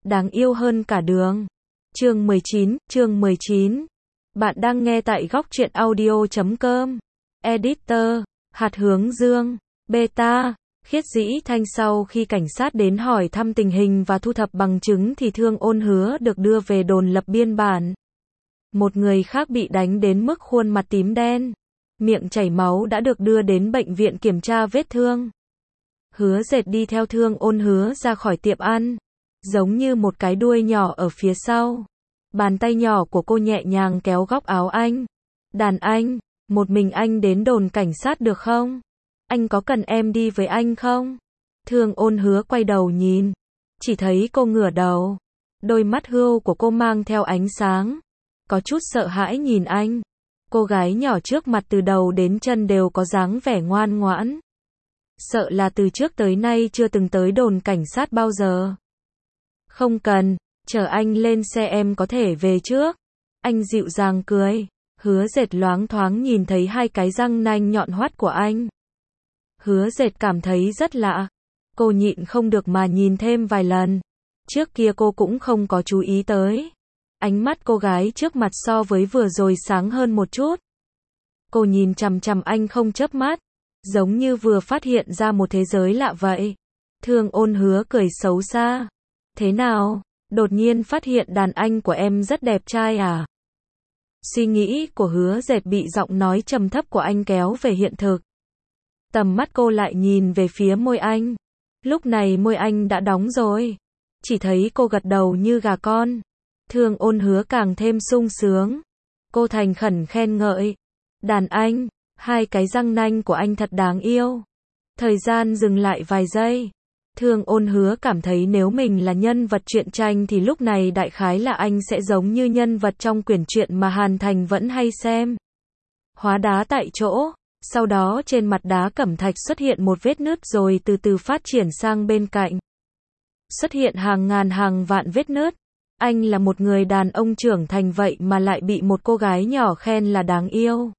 đáng yêu hơn cả đường. Chương 19. Bạn đang nghe tại góc truyện audio.com. Editor, Hạt Hướng Dương, Beta, Khiết Dĩ Thanh. Sau khi cảnh sát đến hỏi thăm tình hình và thu thập bằng chứng thì Thương Ôn Hứa được đưa về đồn lập biên bản. Một người khác bị đánh đến mức khuôn mặt tím đen, miệng chảy máu đã được đưa đến bệnh viện kiểm tra vết thương. Hứa Dệt đi theo Thương Ôn Hứa ra khỏi tiệm ăn, giống như một cái đuôi nhỏ ở phía sau. Bàn tay nhỏ của cô nhẹ nhàng kéo góc áo anh. Đàn anh, một mình anh đến đồn cảnh sát được không? Anh có cần em đi với anh không? Thương Ôn Hứa quay đầu nhìn, chỉ thấy cô ngửa đầu. Đôi mắt hươu của cô mang theo ánh sáng, có chút sợ hãi nhìn anh. Cô gái nhỏ trước mặt từ đầu đến chân đều có dáng vẻ ngoan ngoãn. Sợ là từ trước tới nay chưa từng tới đồn cảnh sát bao giờ. Không cần, chờ anh lên xe em có thể về trước. Anh dịu dàng cười. Hứa Dệt loáng thoáng nhìn thấy hai cái răng nanh nhọn hoắt của anh. Hứa Dệt cảm thấy rất lạ. Cô nhịn không được mà nhìn thêm vài lần. Trước kia cô cũng không có chú ý tới. Ánh mắt cô gái trước mặt so với vừa rồi sáng hơn một chút. Cô nhìn chằm chằm anh không chớp mắt, giống như vừa phát hiện ra một thế giới lạ vậy. Thương Ôn Hứa cười xấu xa. Thế nào, đột nhiên phát hiện đàn anh của em rất đẹp trai à? Suy nghĩ của Hứa Dệt bị giọng nói trầm thấp của anh kéo về hiện thực. Tầm mắt cô lại nhìn về phía môi anh. Lúc này môi anh đã đóng rồi. Chỉ thấy cô gật đầu như gà con. Thương Ôn Hứa càng thêm sung sướng. Cô thành khẩn khen ngợi. Đàn anh, hai cái răng nanh của anh thật đáng yêu. Thời gian dừng lại vài giây. Thương Ôn Hứa cảm thấy nếu mình là nhân vật truyện tranh thì lúc này đại khái là anh sẽ giống như nhân vật trong quyển truyện mà Hàn Thành vẫn hay xem. Hóa đá tại chỗ, sau đó trên mặt đá cẩm thạch xuất hiện một vết nứt rồi từ từ phát triển sang bên cạnh. Xuất hiện hàng ngàn hàng vạn vết nứt. Anh là một người đàn ông trưởng thành vậy mà lại bị một cô gái nhỏ khen là đáng yêu.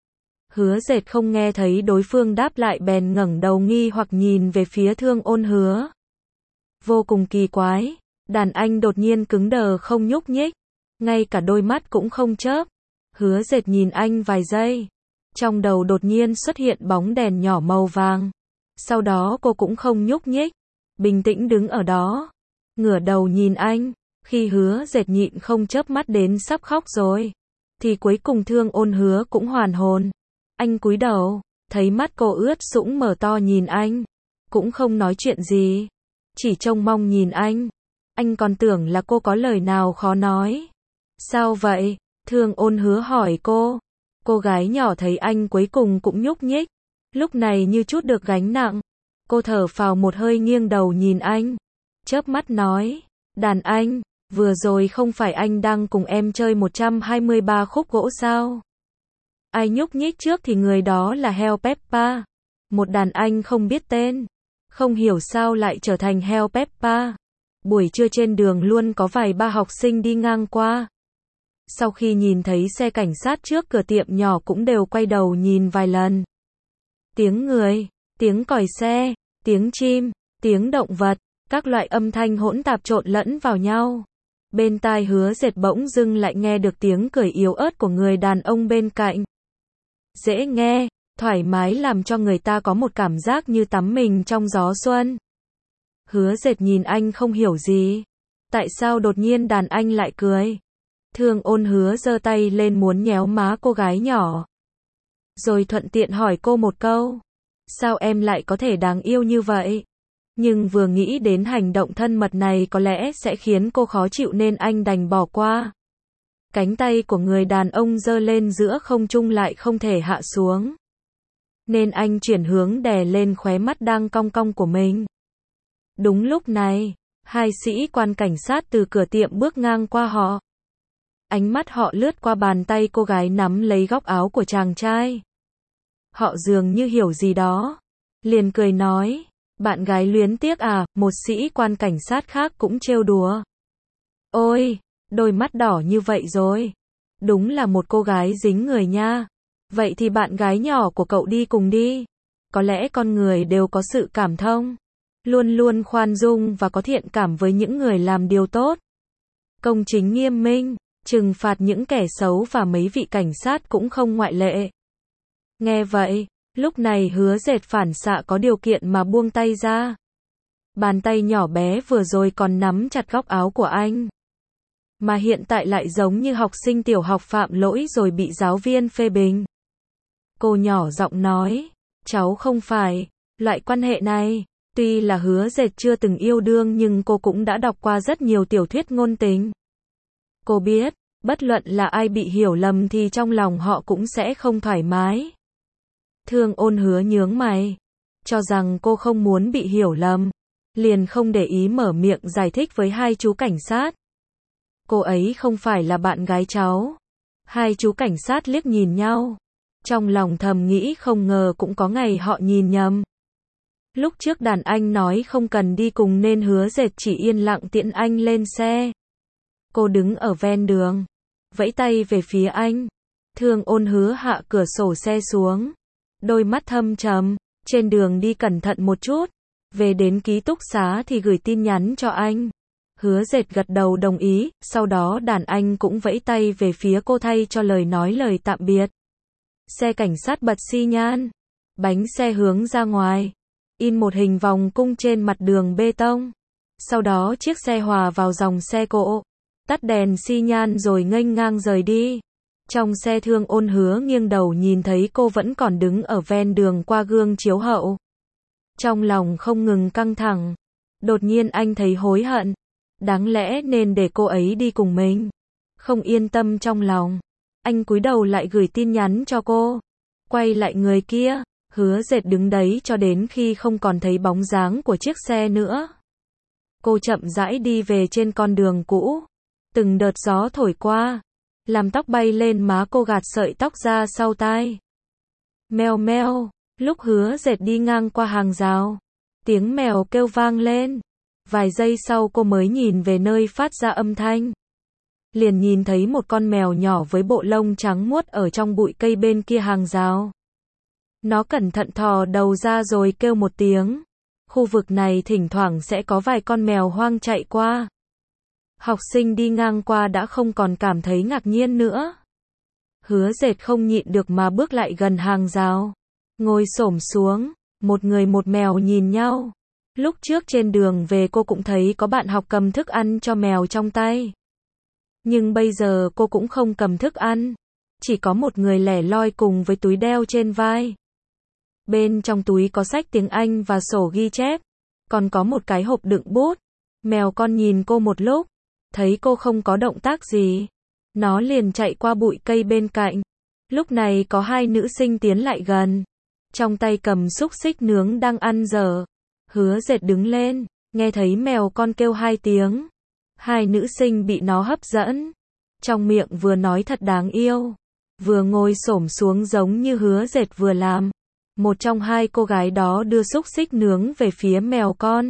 Hứa Dệt không nghe thấy đối phương đáp lại bèn ngẩng đầu nghi hoặc nhìn về phía Thương Ôn Hứa. Vô cùng kỳ quái, đàn anh đột nhiên cứng đờ không nhúc nhích, ngay cả đôi mắt cũng không chớp. Hứa Dệt nhìn anh vài giây, trong đầu đột nhiên xuất hiện bóng đèn nhỏ màu vàng. Sau đó cô cũng không nhúc nhích, bình tĩnh đứng ở đó, ngửa đầu nhìn anh. Khi Hứa Dệt nhịn không chớp mắt đến sắp khóc rồi, thì cuối cùng Thương Ôn Hứa cũng hoàn hồn. Anh cúi đầu, thấy mắt cô ướt sũng mở to nhìn anh, cũng không nói chuyện gì, chỉ trông mong nhìn anh. Anh còn tưởng là cô có lời nào khó nói. Sao vậy? Thương Ôn Hứa hỏi cô. Cô gái nhỏ thấy anh cuối cùng cũng nhúc nhích, lúc này như chút được gánh nặng. Cô thở phào một hơi nghiêng đầu nhìn anh, chớp mắt nói, đàn anh, vừa rồi không phải anh đang cùng em chơi 123 khúc gỗ sao? Ai nhúc nhích trước thì người đó là heo Peppa. Một đàn anh không biết tên. Không hiểu sao lại trở thành heo Peppa. Buổi trưa trên đường luôn có vài ba học sinh đi ngang qua. Sau khi nhìn thấy xe cảnh sát trước cửa tiệm nhỏ cũng đều quay đầu nhìn vài lần. Tiếng người, tiếng còi xe, tiếng chim, tiếng động vật, các loại âm thanh hỗn tạp trộn lẫn vào nhau. Bên tai Hứa Dệt bỗng dưng lại nghe được tiếng cười yếu ớt của người đàn ông bên cạnh. Dễ nghe, thoải mái làm cho người ta có một cảm giác như tắm mình trong gió xuân. Hứa Dệt nhìn anh không hiểu gì. Tại sao đột nhiên đàn anh lại cười? Thương Ôn Hứa giơ tay lên muốn nhéo má cô gái nhỏ. Rồi thuận tiện hỏi cô một câu. Sao em lại có thể đáng yêu như vậy? Nhưng vừa nghĩ đến hành động thân mật này có lẽ sẽ khiến cô khó chịu nên anh đành bỏ qua. Cánh tay của người đàn ông giơ lên giữa không trung lại không thể hạ xuống. Nên anh chuyển hướng đè lên khóe mắt đang cong cong của mình. Đúng lúc này, hai sĩ quan cảnh sát từ cửa tiệm bước ngang qua họ. Ánh mắt họ lướt qua bàn tay cô gái nắm lấy góc áo của chàng trai. Họ dường như hiểu gì đó, liền cười nói, bạn gái luyến tiếc à? Một sĩ quan cảnh sát khác cũng trêu đùa. Ôi, đôi mắt đỏ như vậy rồi. Đúng là một cô gái dính người nha. Vậy thì bạn gái nhỏ của cậu đi cùng đi. Có lẽ con người đều có sự cảm thông. luôn luôn khoan dung và có thiện cảm với những người làm điều tốt. Công chính nghiêm minh, trừng phạt những kẻ xấu và mấy vị cảnh sát cũng không ngoại lệ. Nghe vậy, lúc này Hứa Dệt phản xạ có điều kiện mà buông tay ra. Bàn tay nhỏ bé vừa rồi còn nắm chặt góc áo của anh. Mà hiện tại lại giống như học sinh tiểu học phạm lỗi rồi bị giáo viên phê bình. Cô nhỏ giọng nói, cháu không phải loại quan hệ này. Tuy là Hứa Dệt chưa từng yêu đương nhưng cô cũng đã đọc qua rất nhiều tiểu thuyết ngôn tình. Cô biết, bất luận là ai bị hiểu lầm thì trong lòng họ cũng sẽ không thoải mái. Thương Ôn Hứa nhướng mày, cho rằng cô không muốn bị hiểu lầm, liền không để ý mở miệng giải thích với hai chú cảnh sát. Cô ấy không phải là bạn gái cháu. Hai chú cảnh sát liếc nhìn nhau, trong lòng thầm nghĩ không ngờ cũng có ngày họ nhìn nhầm. Lúc trước đàn anh nói không cần đi cùng nên Hứa Dệt chỉ yên lặng tiễn anh lên xe. Cô đứng ở ven đường, vẫy tay về phía anh. Thương Ôn Hứa hạ cửa sổ xe xuống, đôi mắt thâm trầm, trên đường đi cẩn thận một chút, về đến ký túc xá thì gửi tin nhắn cho anh. Hứa Dệt gật đầu đồng ý, sau đó đàn anh cũng vẫy tay về phía cô thay cho lời tạm biệt. Xe cảnh sát bật xi nhan, bánh xe hướng ra ngoài, in một hình vòng cung trên mặt đường bê tông. Sau đó chiếc xe hòa vào dòng xe cộ, tắt đèn xi nhan rồi nghênh ngang rời đi. Trong xe Thương Ôn Hứa nghiêng đầu nhìn thấy cô vẫn còn đứng ở ven đường qua gương chiếu hậu. Trong lòng không ngừng căng thẳng. Đột nhiên anh thấy hối hận. Đáng lẽ nên để cô ấy đi cùng mình. Không yên tâm trong lòng, anh cúi đầu lại gửi tin nhắn cho cô. Quay lại người kia, Hứa Dệt đứng đấy cho đến khi không còn thấy bóng dáng của chiếc xe nữa. Cô chậm rãi đi về trên con đường cũ. Từng đợt gió thổi qua, làm tóc bay lên má cô, gạt sợi tóc ra sau tai. Meo meo, lúc Hứa Dệt đi ngang qua hàng rào, tiếng mèo kêu vang lên. Vài giây sau cô mới nhìn về nơi phát ra âm thanh. Liền nhìn thấy một con mèo nhỏ với bộ lông trắng muốt ở trong bụi cây bên kia hàng rào. Nó cẩn thận thò đầu ra rồi kêu một tiếng. Khu vực này thỉnh thoảng sẽ có vài con mèo hoang chạy qua. Học sinh đi ngang qua đã không còn cảm thấy ngạc nhiên nữa. Hứa Dệt không nhịn được mà bước lại gần hàng rào. Ngồi xổm xuống, một người một mèo nhìn nhau. Lúc trước trên đường về cô cũng thấy có bạn học cầm thức ăn cho mèo trong tay. Nhưng bây giờ cô cũng không cầm thức ăn. Chỉ có một người lẻ loi cùng với túi đeo trên vai. Bên trong túi có sách tiếng Anh và sổ ghi chép. Còn có một cái hộp đựng bút. Mèo con nhìn cô một lúc. Thấy cô không có động tác gì. Nó liền chạy qua bụi cây bên cạnh. Lúc này có hai nữ sinh tiến lại gần. Trong tay cầm xúc xích nướng đang ăn dở. Hứa Dệt đứng lên, nghe thấy mèo con kêu hai tiếng. Hai nữ sinh bị nó hấp dẫn. Trong miệng vừa nói thật đáng yêu, vừa ngồi xổm xuống giống như Hứa Dệt vừa làm. Một trong hai cô gái đó đưa xúc xích nướng về phía mèo con.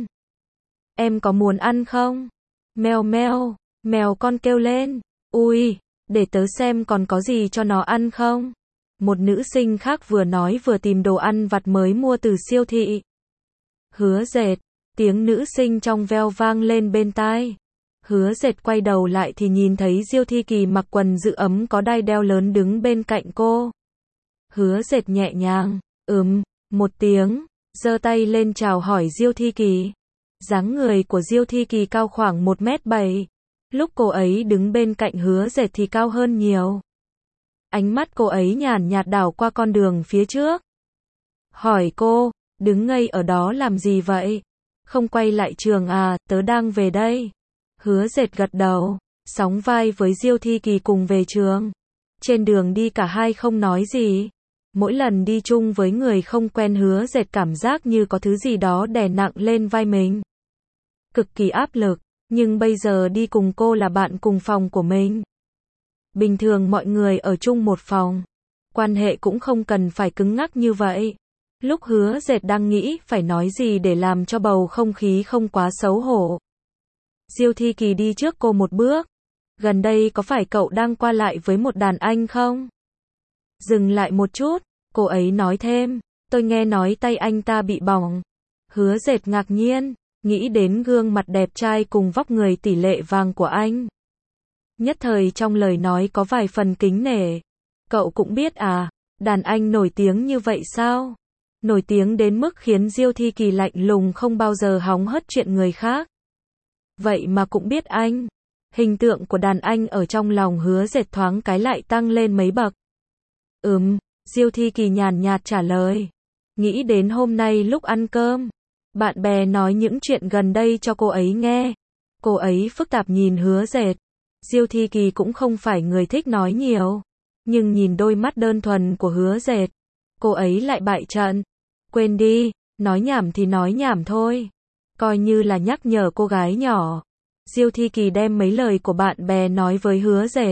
Em có muốn ăn không? Meo meo, mèo con kêu lên. Ui, để tớ xem còn có gì cho nó ăn không? Một nữ sinh khác vừa nói vừa tìm đồ ăn vặt mới mua từ siêu thị. Hứa Dệt, tiếng nữ sinh trong veo vang lên bên tai. Hứa Dệt quay đầu lại thì nhìn thấy Diêu Thi Kỳ mặc quần giữ ấm có đai đeo lớn đứng bên cạnh cô. Hứa Dệt nhẹ nhàng, một tiếng, giơ tay lên chào hỏi Diêu Thi Kỳ. Dáng người của Diêu Thi Kỳ cao khoảng 1m7. Lúc cô ấy đứng bên cạnh Hứa Dệt thì cao hơn nhiều. Ánh mắt cô ấy nhàn nhạt đảo qua con đường phía trước. Hỏi cô, đứng ngây ở đó làm gì vậy? Không quay lại trường à, tớ đang về đây. Hứa Dệt gật đầu, sóng vai với Diêu Thi Kỳ cùng về trường. Trên đường đi cả hai không nói gì. Mỗi lần đi chung với người không quen Hứa Dệt cảm giác như có thứ gì đó đè nặng lên vai mình. Cực kỳ áp lực, nhưng bây giờ đi cùng cô là bạn cùng phòng của mình. Bình thường mọi người ở chung một phòng, quan hệ cũng không cần phải cứng ngắc như vậy. Lúc Hứa Dệt đang nghĩ phải nói gì để làm cho bầu không khí không quá xấu hổ. Diêu Thi Kỳ đi trước cô một bước. Gần đây có phải cậu đang qua lại với một đàn anh không? Dừng lại một chút, cô ấy nói thêm, tôi nghe nói tay anh ta bị bỏng. Hứa Dệt ngạc nhiên, nghĩ đến gương mặt đẹp trai cùng vóc người tỷ lệ vàng của anh. Nhất thời trong lời nói có vài phần kính nể. Cậu cũng biết à, đàn anh nổi tiếng như vậy sao? Nổi tiếng đến mức khiến Diêu Thi Kỳ lạnh lùng không bao giờ hóng hớt chuyện người khác. Vậy mà cũng biết anh. Hình tượng của đàn anh ở trong lòng Hứa Dệt thoáng cái lại tăng lên mấy bậc. Diêu Thi Kỳ nhàn nhạt trả lời. Nghĩ đến hôm nay lúc ăn cơm, bạn bè nói những chuyện gần đây cho cô ấy nghe. Cô ấy phức tạp nhìn Hứa Dệt. Diêu Thi Kỳ cũng không phải người thích nói nhiều, nhưng nhìn đôi mắt đơn thuần của Hứa Dệt, cô ấy lại bại trận. Quên đi, nói nhảm thì nói nhảm thôi. Coi như là nhắc nhở cô gái nhỏ. Diêu Thi Kỳ đem mấy lời của bạn bè nói với Hứa Dệt.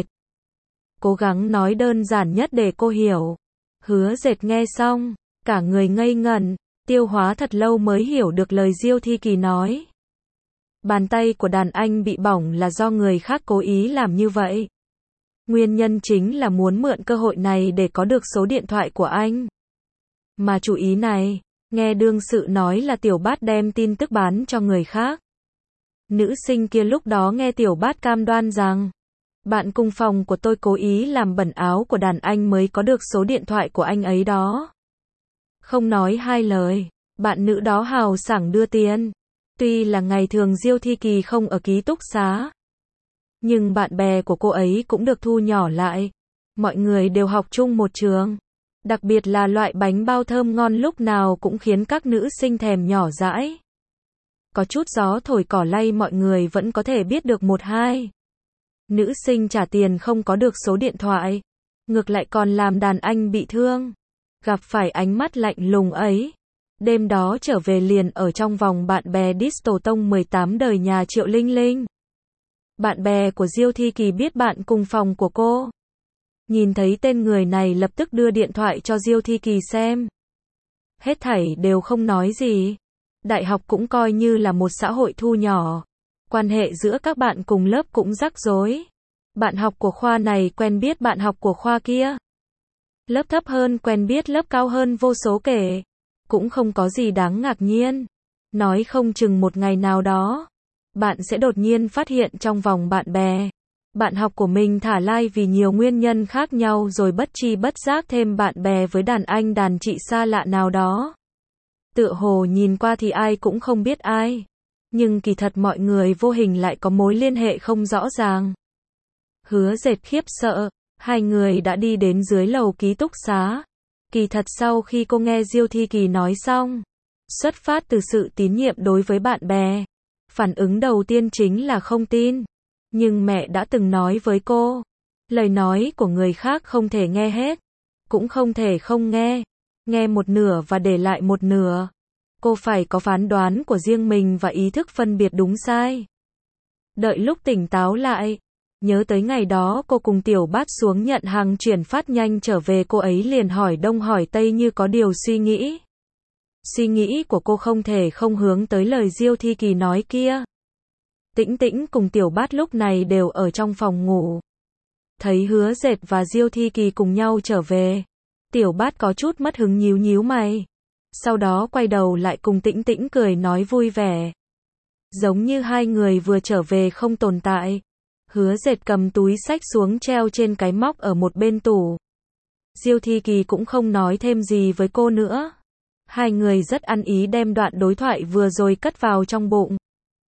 Cố gắng nói đơn giản nhất để cô hiểu. Hứa Dệt nghe xong, cả người ngây ngẩn, tiêu hóa thật lâu mới hiểu được lời Diêu Thi Kỳ nói. Bàn tay của đàn anh bị bỏng là do người khác cố ý làm như vậy. Nguyên nhân chính là muốn mượn cơ hội này để có được số điện thoại của anh. Mà chủ ý này, nghe đương sự nói là Tiểu Bát đem tin tức bán cho người khác. Nữ sinh kia lúc đó nghe Tiểu Bát cam đoan rằng, bạn cùng phòng của tôi cố ý làm bẩn áo của đàn anh mới có được số điện thoại của anh ấy đó. Không nói hai lời, bạn nữ đó hào sảng đưa tiền. Tuy là ngày thường Diêu Thi Kỳ không ở ký túc xá, nhưng bạn bè của cô ấy cũng được thu nhỏ lại. Mọi người đều học chung một trường. Đặc biệt là loại bánh bao thơm ngon lúc nào cũng khiến các nữ sinh thèm nhỏ dãi. Có chút gió thổi cỏ lay mọi người vẫn có thể biết được một hai. Nữ sinh trả tiền không có được số điện thoại, ngược lại còn làm đàn anh bị thương. Gặp phải ánh mắt lạnh lùng ấy. Đêm đó trở về liền ở trong vòng bạn bè Distal Tông 18 đời nhà Triệu Linh Linh. Bạn bè của Diêu Thi Kỳ biết bạn cùng phòng của cô. Nhìn thấy tên người này lập tức đưa điện thoại cho Diêu Thi Kỳ xem. Hết thảy đều không nói gì. Đại học cũng coi như là một xã hội thu nhỏ. Quan hệ giữa các bạn cùng lớp cũng rắc rối. Bạn học của khoa này quen biết bạn học của khoa kia. Lớp thấp hơn quen biết lớp cao hơn vô số kể. Cũng không có gì đáng ngạc nhiên. Nói không chừng một ngày nào đó, bạn sẽ đột nhiên phát hiện trong vòng bạn bè, bạn học của mình thả lai vì nhiều nguyên nhân khác nhau rồi bất tri bất giác thêm bạn bè với đàn anh đàn chị xa lạ nào đó. Tựa hồ nhìn qua thì ai cũng không biết ai, nhưng kỳ thật mọi người vô hình lại có mối liên hệ không rõ ràng. Hứa Dệt khiếp sợ, hai người đã đi đến dưới lầu ký túc xá. Kỳ thật sau khi cô nghe Diêu Thi Kỳ nói xong, xuất phát từ sự tín nhiệm đối với bạn bè, phản ứng đầu tiên chính là không tin. Nhưng mẹ đã từng nói với cô, lời nói của người khác không thể nghe hết, cũng không thể không nghe. Nghe một nửa và để lại một nửa. Cô phải có phán đoán của riêng mình và ý thức phân biệt đúng sai. Đợi lúc tỉnh táo lại, nhớ tới ngày đó cô cùng Tiểu Bát xuống nhận hàng chuyển phát nhanh trở về, cô ấy liền hỏi đông hỏi tây như có điều suy nghĩ. Suy nghĩ của cô không thể không hướng tới lời Diêu Thi Kỳ nói kia. Tĩnh Tĩnh cùng Tiểu Bát lúc này đều ở trong phòng ngủ. Thấy Hứa Dệt và Diêu Thi Kỳ cùng nhau trở về, Tiểu Bát có chút mất hứng nhíu nhíu mày. Sau đó quay đầu lại cùng Tĩnh Tĩnh cười nói vui vẻ. Giống như hai người vừa trở về không tồn tại. Hứa Dệt cầm túi xách xuống treo trên cái móc ở một bên tủ. Diêu Thi Kỳ cũng không nói thêm gì với cô nữa. Hai người rất ăn ý đem đoạn đối thoại vừa rồi cất vào trong bụng.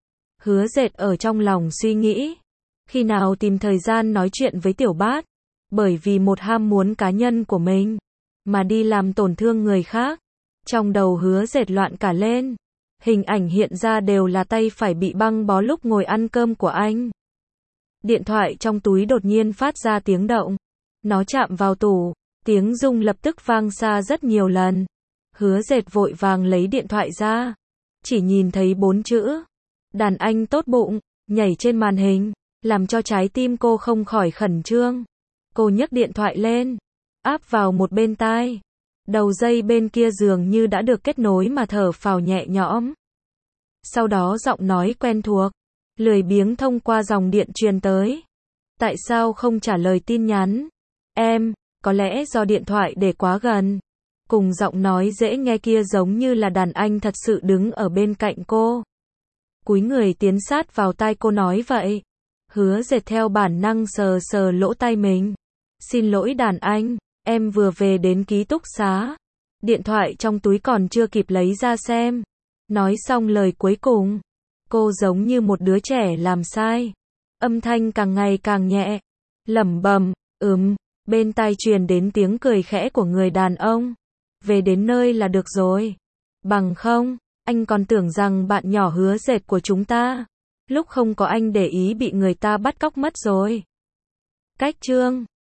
Hứa Dệt ở trong lòng suy nghĩ, khi nào tìm thời gian nói chuyện với Tiểu Bát, bởi vì một ham muốn cá nhân của mình, mà đi làm tổn thương người khác. Trong đầu Hứa Dệt loạn cả lên, hình ảnh hiện ra đều là tay phải bị băng bó lúc ngồi ăn cơm của anh. Điện thoại trong túi đột nhiên phát ra tiếng động, nó chạm vào tủ, tiếng rung lập tức vang xa rất nhiều lần. Hứa Dệt vội vàng lấy điện thoại ra, chỉ nhìn thấy 4 chữ, đàn anh tốt bụng, nhảy trên màn hình, làm cho trái tim cô không khỏi khẩn trương. Cô nhấc điện thoại lên, áp vào một bên tai. Đầu dây bên kia dường như đã được kết nối mà thở phào nhẹ nhõm. Sau đó giọng nói quen thuộc, lười biếng thông qua dòng điện truyền tới. Tại sao không trả lời tin nhắn? Em, có lẽ do điện thoại để quá gần. Cùng giọng nói dễ nghe kia giống như là đàn anh thật sự đứng ở bên cạnh cô. Cúi người tiến sát vào tai cô nói vậy. Hứa Dệt theo bản năng sờ sờ lỗ tai mình. Xin lỗi đàn anh, em vừa về đến ký túc xá. Điện thoại trong túi còn chưa kịp lấy ra xem. Nói xong lời cuối cùng, cô giống như một đứa trẻ làm sai. Âm thanh càng ngày càng nhẹ, lẩm bẩm, bên tai truyền đến tiếng cười khẽ của người đàn ông. Về đến nơi là được rồi. Bằng không, anh còn tưởng rằng bạn nhỏ Hứa Dệt của chúng ta, lúc không có anh để ý bị người ta bắt cóc mất rồi. Cách chương